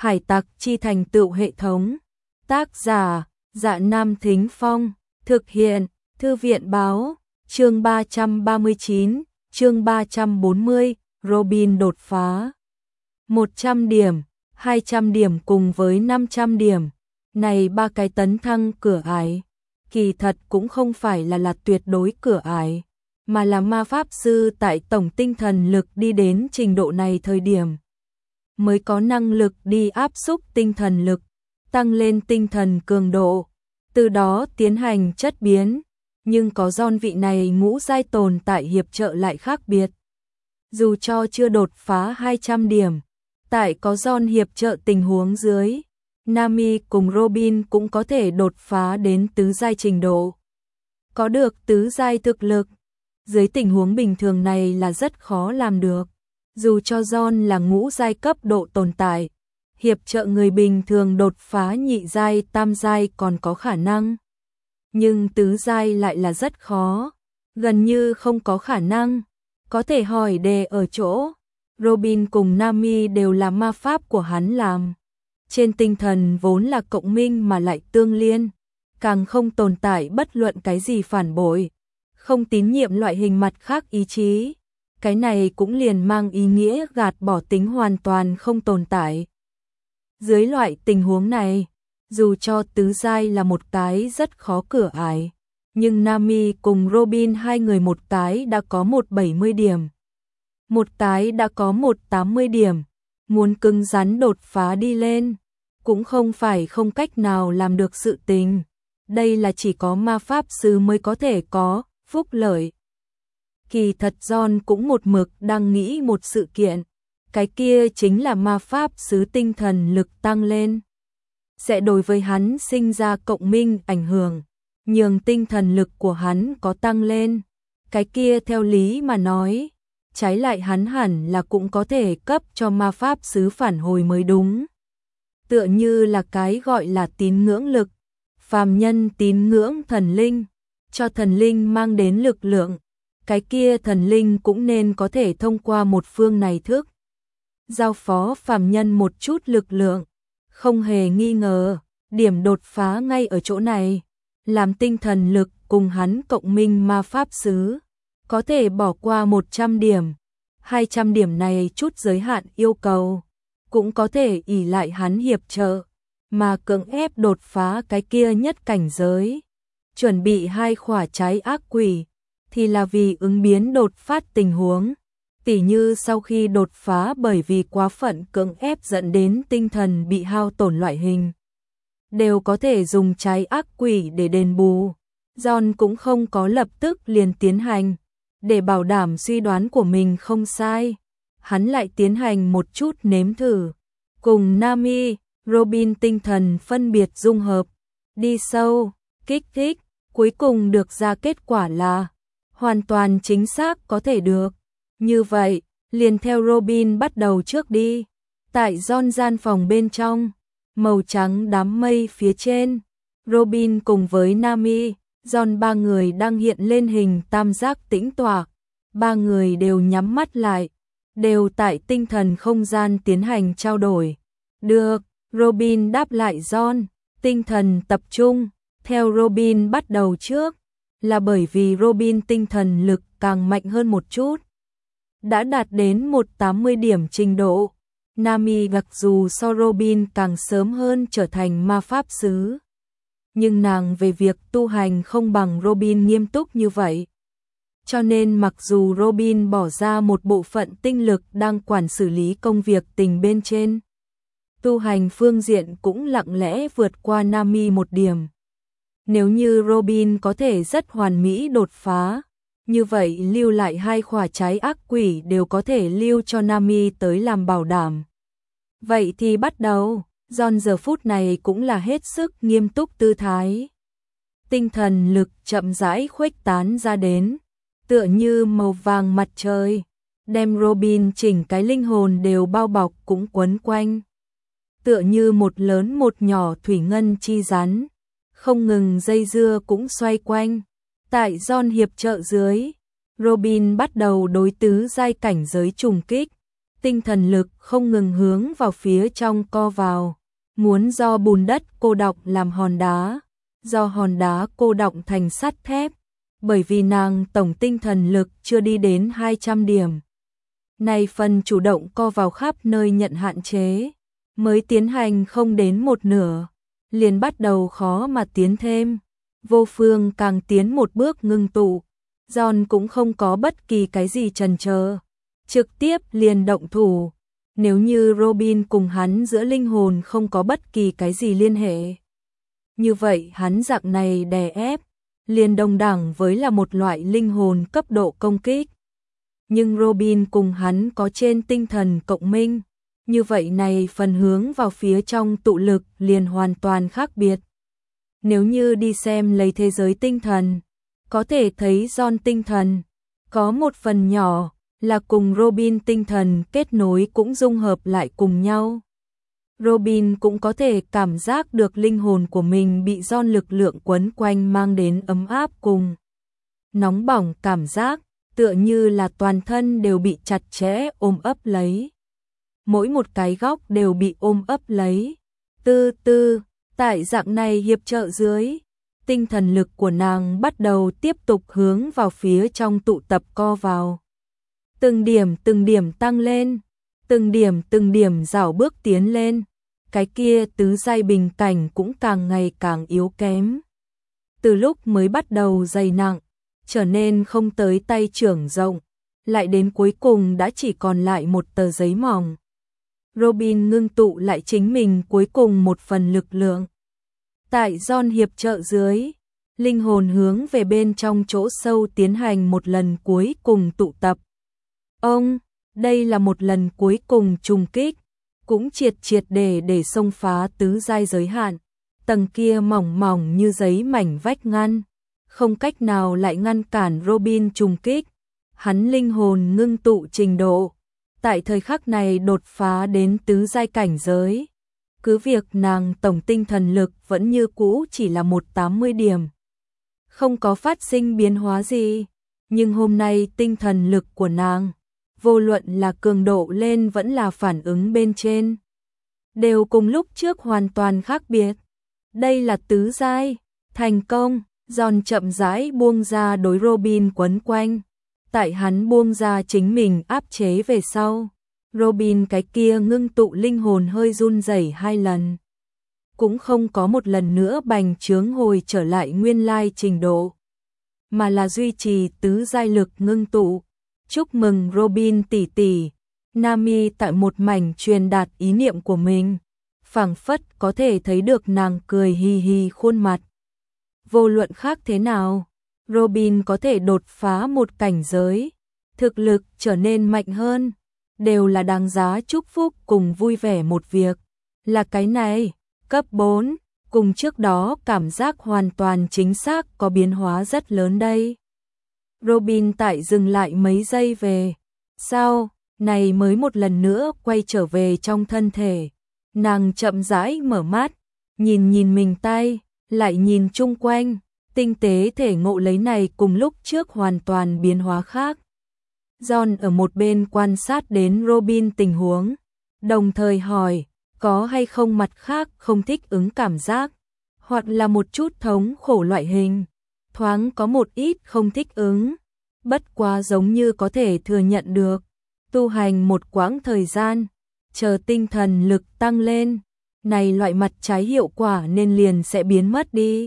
Hải tặc chi thành tựu hệ thống. Tác giả, Dạ Nam Thính Phong. Thực hiện, Thư viện báo. Chương 339, chương 340, Robin đột phá. 100 điểm, 200 điểm cùng với 500 điểm. Này ba cái tấn thăng cửa ải. Kỳ thật cũng không phải là tuyệt đối cửa ải, mà là ma pháp sư tại tổng tinh thần lực đi đến trình độ này thời điểm mới có năng lực đi áp xúc tinh thần lực, tăng lên tinh thần cường độ, từ đó tiến hành chất biến. Nhưng có John vị này ngũ giai tồn tại hiệp trợ lại khác biệt. Dù cho chưa đột phá 200 điểm, tại có John hiệp trợ tình huống dưới, Nami cùng Robin cũng có thể đột phá đến tứ giai trình độ. Có được tứ giai thực lực, dưới tình huống bình thường này là rất khó làm được. Dù cho John là ngũ giai cấp độ tồn tại, hiệp trợ người bình thường đột phá nhị giai, tam giai còn có khả năng. Nhưng tứ giai lại là rất khó, gần như không có khả năng. Có thể hỏi đề ở chỗ, Robin cùng Nami đều là ma pháp của hắn làm. Trên tinh thần vốn là cộng minh mà lại tương liên, càng không tồn tại bất luận cái gì phản bội, không tín nhiệm loại hình mặt khác ý chí. Cái này cũng liền mang ý nghĩa gạt bỏ tính hoàn toàn không tồn tại. Dưới loại tình huống này, dù cho tứ giai là một cái rất khó cửa ải, nhưng Nami cùng Robin hai người một cái đã có 170 điểm, một cái đã có 180 điểm, muốn cứng rắn đột phá đi lên, cũng không phải không cách nào làm được sự tình. Đây là chỉ có ma pháp sư mới có thể có phúc lợi. Kỳ thật John cũng một mực đang nghĩ một sự kiện, cái kia chính là ma pháp sứ tinh thần lực tăng lên sẽ đối với hắn sinh ra cộng minh ảnh hưởng, nhường tinh thần lực của hắn có tăng lên. Cái kia theo lý mà nói, trái lại hắn hẳn là cũng có thể cấp cho ma pháp sứ phản hồi mới đúng. Tựa như là cái gọi là tín ngưỡng lực, phàm nhân tín ngưỡng thần linh, cho thần linh mang đến lực lượng, cái kia thần linh cũng nên có thể thông qua một phương này thức giao phó phàm nhân một chút lực lượng. Không hề nghi ngờ, điểm đột phá ngay ở chỗ này, làm tinh thần lực cùng hắn cộng minh ma pháp sứ, có thể bỏ qua 100 điểm, 200 điểm này chút giới hạn yêu cầu, cũng có thể ỷ lại hắn hiệp trợ, mà cưỡng ép đột phá cái kia nhất cảnh giới. Chuẩn bị 2 khỏa trái ác quỷ, thì là vì ứng biến đột phát tình huống. Tỉ như sau khi đột phá bởi vì quá phận cưỡng ép dẫn đến tinh thần bị hao tổn loại hình, đều có thể dùng trái ác quỷ để đền bù. John cũng không có lập tức liền tiến hành, để bảo đảm suy đoán của mình không sai. Hắn lại tiến hành một chút nếm thử, cùng Nami, Robin tinh thần phân biệt dung hợp, đi sâu, kích thích, cuối cùng được ra kết quả là hoàn toàn chính xác có thể được. Như vậy, liền theo Robin bắt đầu trước đi. Tại John gian phòng bên trong, màu trắng đám mây phía trên, Robin cùng với Nami, John ba người đang hiện lên hình tam giác tĩnh tọa. Ba người đều nhắm mắt lại, đều tại tinh thần không gian tiến hành trao đổi. Được, Robin đáp lại John, tinh thần tập trung, theo Robin bắt đầu trước, là bởi vì Robin tinh thần lực càng mạnh hơn một chút, đã đạt đến 180 điểm trình độ. Nami mặc dù so Robin càng sớm hơn trở thành ma pháp sứ, nhưng nàng về việc tu hành không bằng Robin nghiêm túc như vậy. Cho nên mặc dù Robin bỏ ra một bộ phận tinh lực đang quản xử lý công việc tình bên trên, tu hành phương diện cũng lặng lẽ vượt qua Nami một điểm. Nếu như Robin có thể rất hoàn mỹ đột phá, như vậy lưu lại 2 khỏa trái ác quỷ đều có thể lưu cho Nami tới làm bảo đảm. Vậy thì bắt đầu. John giờ phút này cũng là hết sức nghiêm túc tư thái. Tinh thần lực chậm rãi khuếch tán ra đến, tựa như màu vàng mặt trời, đem Robin chỉnh cái linh hồn đều bao bọc cũng quấn quanh. Tựa như một lớn một nhỏ thủy ngân chi rắn, không ngừng dây dưa cũng xoay quanh. Tại John hiệp trợ dưới, Robin bắt đầu đối tứ giai cảnh giới trùng kích, tinh thần lực không ngừng hướng vào phía trong co vào, muốn do bùn đất cô đọng làm hòn đá, do hòn đá cô đọng thành sắt thép, bởi vì nàng tổng tinh thần lực chưa đi đến 200 điểm. Này phần chủ động co vào khắp nơi nhận hạn chế, mới tiến hành không đến một nửa, liền bắt đầu khó mà tiến thêm. Vô Phương càng tiến một bước ngưng tụ, John cũng không có bất kỳ cái gì chần chờ, trực tiếp liền động thủ. Nếu như Robin cùng hắn giữa linh hồn không có bất kỳ cái gì liên hệ, như vậy hắn dạng này đè ép, liền đồng đẳng với là một loại linh hồn cấp độ công kích. Nhưng Robin cùng hắn có trên tinh thần cộng minh, như vậy này phần hướng vào phía trong tụ lực liền hoàn toàn khác biệt. Nếu như đi xem lấy thế giới tinh thần, có thể thấy John tinh thần có một phần nhỏ là cùng Robin tinh thần kết nối cũng dung hợp lại cùng nhau. Robin cũng có thể cảm giác được linh hồn của mình bị John lực lượng quấn quanh mang đến ấm áp cùng nóng bỏng cảm giác, tựa như là toàn thân đều bị chặt chẽ ôm ấp lấy. Mỗi một cái góc đều bị ôm ấp lấy. Tại dạng này hiệp trợ dưới, tinh thần lực của nàng bắt đầu tiếp tục hướng vào phía trong tụ tập co vào. Từng điểm tăng lên, từng điểm rảo bước tiến lên, cái kia tứ giai bình cảnh cũng càng ngày càng yếu kém. Từ lúc mới bắt đầu dày nặng, trở nên không tới tay trưởng rộng, lại đến cuối cùng đã chỉ còn lại một tờ giấy mỏng. Robin ngưng tụ lại chính mình cuối cùng một phần lực lượng. Tại John hiệp trợ dưới, linh hồn hướng về bên trong chỗ sâu tiến hành một lần cuối cùng tụ tập. Đây là một lần cuối cùng trùng kích, cũng triệt để xông phá tứ giai giới hạn. Tầng kia mỏng mỏng như giấy mảnh vách ngăn, không cách nào lại ngăn cản Robin trùng kích. Hắn linh hồn ngưng tụ trình độ, tại thời khắc này đột phá đến tứ giai cảnh giới. Cứ việc nàng tổng tinh thần lực vẫn như cũ chỉ là 180 điểm, không có phát sinh biến hóa gì, nhưng hôm nay tinh thần lực của nàng, vô luận là cường độ lên vẫn là phản ứng bên trên, đều cùng lúc trước hoàn toàn khác biệt. Đây là tứ giai, thành công. John chậm rãi buông ra đối Robin quấn quanh, tại hắn buông ra chính mình áp chế về sau, Robin cái kia ngưng tụ linh hồn hơi run rẩy 2 lần, cũng không có một lần nữa bành trướng hồi trở lại nguyên lai trình độ, mà là duy trì tứ giai lực ngưng tụ. Chúc mừng Robin tỷ tỷ. Nami tại một mảnh truyền đạt ý niệm của mình, phảng phất có thể thấy được nàng cười hì hì khuôn mặt. Vô luận khác thế nào, Robin có thể đột phá một cảnh giới, thực lực trở nên mạnh hơn, đều là đáng giá chúc phúc cùng vui vẻ một việc. Là cái này, cấp 4, cùng trước đó cảm giác hoàn toàn chính xác có biến hóa rất lớn đây. Robin tại dừng lại mấy giây về sau, này mới một lần nữa quay trở về trong thân thể. Nàng chậm rãi mở mắt, nhìn mình tay, lại nhìn chung quanh, tinh tế thể ngộ lấy này cùng lúc trước hoàn toàn biến hóa khác. John ở một bên quan sát đến Robin tình huống, đồng thời hỏi, có hay không mặt khác không thích ứng cảm giác, hoặc là một chút thống khổ loại hình, thoáng có một ít không thích ứng, bất quá giống như có thể thừa nhận được, tu hành một quãng thời gian, chờ tinh thần lực tăng lên, này loại mặt trái hiệu quả nên liền sẽ biến mất đi.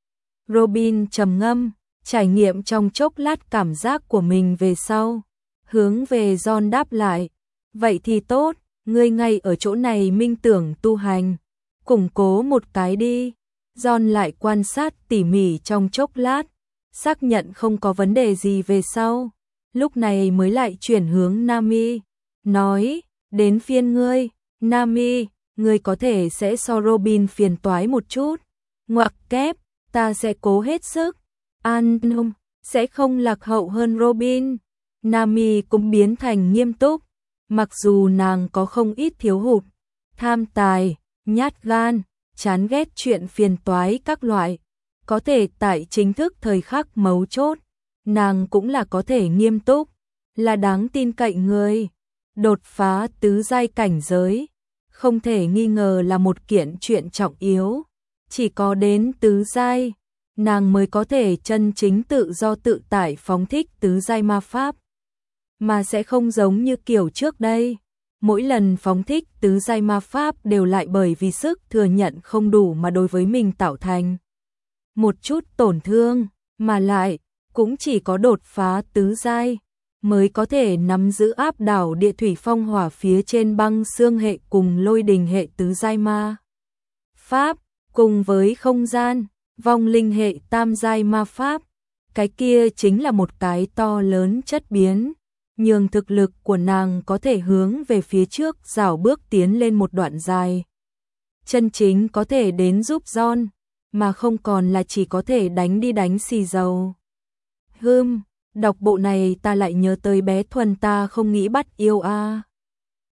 Robin trầm ngâm, trải nghiệm trong chốc lát cảm giác của mình về sau, hướng về John đáp lại, vậy thì tốt, ngươi ngay ở chỗ này minh tưởng tu hành, củng cố một cái đi. John lại quan sát tỉ mỉ trong chốc lát, xác nhận không có vấn đề gì về sau, lúc này mới lại chuyển hướng Nami, nói, đến phiên ngươi, Nami, ngươi có thể sẽ so Robin phiền toái một chút, ngoặc kép, ta sẽ cố hết sức, an tâm, sẽ không lạc hậu hơn Robin. Nami cũng biến thành nghiêm túc, mặc dù nàng có không ít thiếu hụt, tham tài, nhát gan, chán ghét chuyện phiền toái các loại, có thể tại chính thức thời khắc mấu chốt, nàng cũng là có thể nghiêm túc, là đáng tin cậy người. Đột phá tứ giai cảnh giới, không thể nghi ngờ là một kiện chuyện trọng yếu. Chỉ có đến tứ giai, nàng mới có thể chân chính tự do tự tại phóng thích tứ giai ma pháp. Mà sẽ không giống như kiểu trước đây. Mỗi lần phóng thích tứ giai ma pháp đều lại bởi vì sức thừa nhận không đủ mà đối với mình tạo thành một chút tổn thương, mà lại cũng chỉ có đột phá tứ giai mới có thể nắm giữ áp đảo địa thủy phong hỏa phía trên băng xương hệ cùng lôi đình hệ tứ giai ma pháp, cùng với không gian, vong linh hệ tam giai ma pháp. Cái kia chính là một cái to lớn chất biến, nhường thực lực của nàng có thể hướng về phía trước rảo bước tiến lên một đoạn dài. Chân chính có thể đến giúp John, mà không còn là chỉ có thể đánh đi đánh xì dầu. Đọc bộ này ta lại nhớ tới bé Thuần ta không nghĩ bắt yêu a.